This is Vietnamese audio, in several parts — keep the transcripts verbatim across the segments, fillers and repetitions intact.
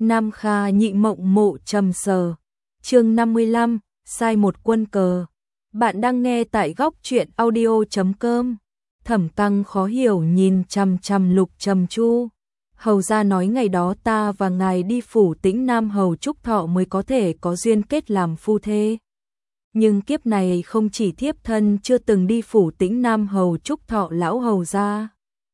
Nam Kha nhị mộng mộ trầm sờ. Chương năm mươi lăm, sai một quân cờ. Bạn đang nghe tại góc truyện audio chấm com. Thẩm Tăng khó hiểu nhìn chằm chằm Lục Trầm Chu. Hầu gia nói ngày đó ta và ngài đi phủ Tĩnh Nam hầu Trúc Thọ mới có thể có duyên kết làm phu thê. Nhưng kiếp này không chỉ thiếp thân chưa từng đi phủ Tĩnh Nam hầu Trúc Thọ lão hầu gia.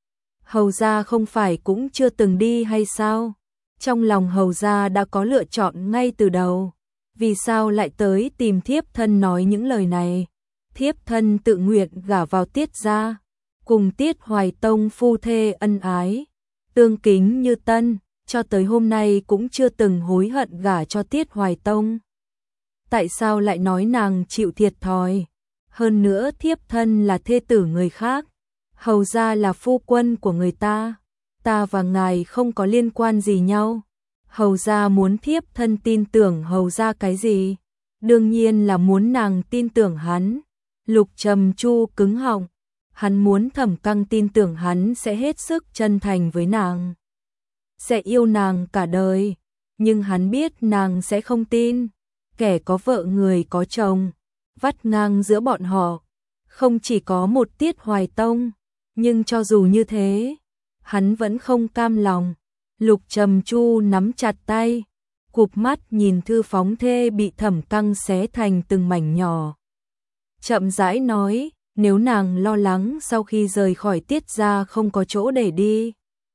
Hầu gia không phải cũng chưa từng đi hay sao? Trong lòng hầu gia đã có lựa chọn ngay từ đầu. Vì sao lại tới tìm thiếp thân nói những lời này? Thiếp thân tự nguyện gả vào Tiết gia, cùng Tiết Hoài Tông phu thê ân ái, tương kính như tân, cho tới hôm nay cũng chưa từng hối hận gả cho Tiết Hoài Tông. Tại sao lại nói nàng chịu thiệt thòi? Hơn nữa thiếp thân là thê tử người khác, hầu gia là phu quân của người ta, ta và ngài không có liên quan gì nhau. Hầu gia muốn thiếp thân tin tưởng hầu gia cái gì? Đương nhiên là muốn nàng tin tưởng hắn. Lục Trầm Chu cứng họng, hắn muốn Thẩm Căng tin tưởng hắn sẽ hết sức chân thành với nàng, sẽ yêu nàng cả đời, nhưng hắn biết nàng sẽ không tin. Kẻ có vợ người có chồng, vắt ngang giữa bọn họ, không chỉ có một Tiết Hoài Tông, nhưng cho dù như thế, hắn vẫn không cam lòng. Lục Trầm Chu nắm chặt tay, cụp mắt nhìn thư phóng thê bị Thẩm Căng xé thành từng mảnh nhỏ. Chậm rãi nói, nếu nàng lo lắng sau khi rời khỏi Tiết gia không có chỗ để đi,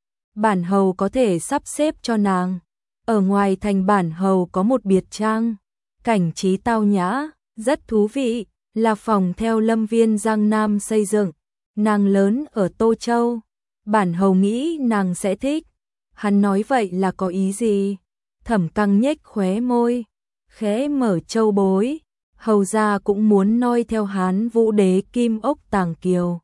bản hầu có thể sắp xếp cho nàng. Ở ngoài thành bản hầu có một biệt trang, cảnh trí tao nhã, rất thú vị, là phòng theo Lâm Viên Giang Nam xây dựng. Nàng lớn ở Tô Châu, bản hầu nghĩ nàng sẽ thích. Hắn nói vậy là có ý gì? Thẩm Căng nhếch khóe môi, khẽ mở châu bối. Hầu gia cũng muốn noi theo Hán Vũ đế Kim Ốc Tàng Kiều.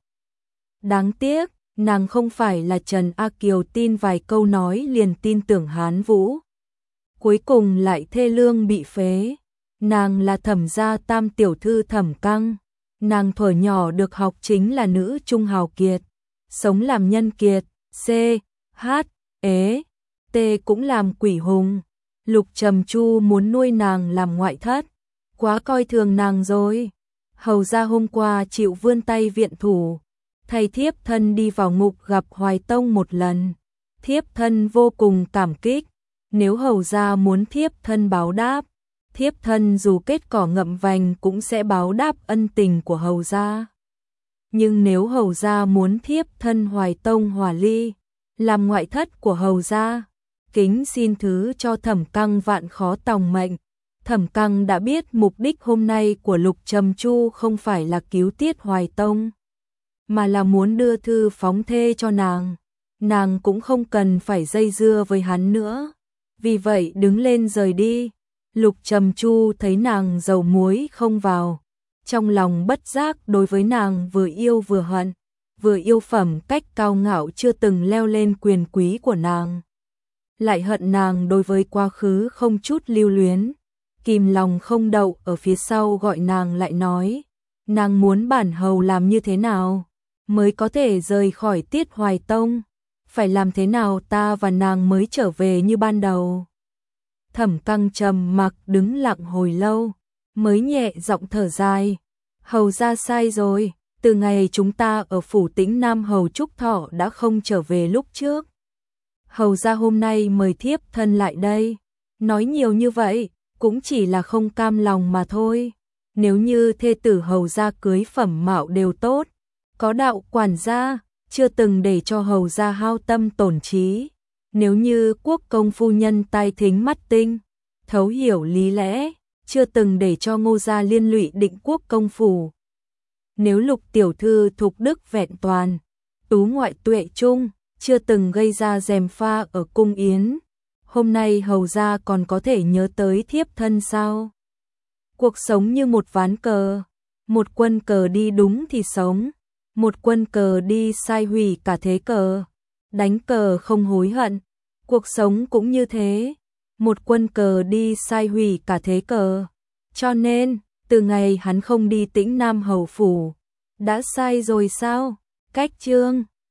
Đáng tiếc, nàng không phải là Trần A Kiều tin vài câu nói liền tin tưởng Hán Vũ. Cuối cùng lại thê lương bị phế. Nàng là Thẩm gia tam tiểu thư Thẩm Căng. Nàng thuở nhỏ được học chính là nữ trung hào kiệt, sống làm nhân kiệt, C, H, ế, T cũng làm quỷ hùng. Lục Trầm Chu muốn nuôi nàng làm ngoại thất, quá coi thường nàng rồi. Hầu gia hôm qua chịu vươn tay viện thủ, thay thiếp thân đi vào ngục gặp Hoài Tông một lần. Thiếp thân vô cùng cảm kích, nếu hầu gia muốn thiếp thân báo đáp, thiếp thân dù kết cỏ ngậm vành cũng sẽ báo đáp ân tình của hầu gia. Nhưng nếu hầu gia muốn thiếp thân Hoài Tông hòa ly, làm ngoại thất của hầu gia, kính xin thứ cho Thẩm Căng vạn khó tòng mệnh. Thẩm Căng đã biết mục đích hôm nay của Lục Trầm Chu không phải là cứu Tiết Hoài Tông, mà là muốn đưa thư phóng thê cho nàng. Nàng cũng không cần phải dây dưa với hắn nữa, vì vậy đứng lên rời đi. Lục Trầm Chu thấy nàng dầu muối không vào, trong lòng bất giác đối với nàng vừa yêu vừa hận, vừa yêu phẩm cách cao ngạo chưa từng leo lên quyền quý của nàng, lại hận nàng đối với quá khứ không chút lưu luyến. Kìm lòng không đậu ở phía sau gọi nàng lại nói, nàng muốn bản hầu làm như thế nào mới có thể rời khỏi Tiết Hoài Tông, phải làm thế nào ta và nàng mới trở về như ban đầu. Thẩm Căng trầm mặc đứng lặng hồi lâu, mới nhẹ giọng thở dài, hầu gia sai rồi, từ ngày chúng ta ở phủ Tĩnh Nam hầu Trúc Thọ đã không trở về lúc trước. Hầu gia hôm nay mời thiếp thân lại đây, nói nhiều như vậy cũng chỉ là không cam lòng mà thôi. Nếu như thê tử hầu gia cưới phẩm mạo đều tốt, có đạo quản gia, chưa từng để cho hầu gia hao tâm tổn trí. Nếu như quốc công phu nhân tai thính mắt tinh, thấu hiểu lý lẽ, chưa từng để cho Ngô gia liên lụy Định Quốc công phủ. Nếu Lục tiểu thư thục đức vẹn toàn, tú ngoại tuệ trung, chưa từng gây ra gièm pha ở cung yến, hôm nay hầu gia còn có thể nhớ tới thiếp thân sao? Cuộc sống như một ván cờ, một quân cờ đi đúng thì sống, một quân cờ đi sai hủy cả thế cờ. Đánh cờ không hối hận, cuộc sống cũng như thế, một quân cờ đi sai hủy cả thế cờ. Cho nên, từ ngày hắn không đi Tĩnh Nam hầu phủ, đã sai rồi sao? Cách chương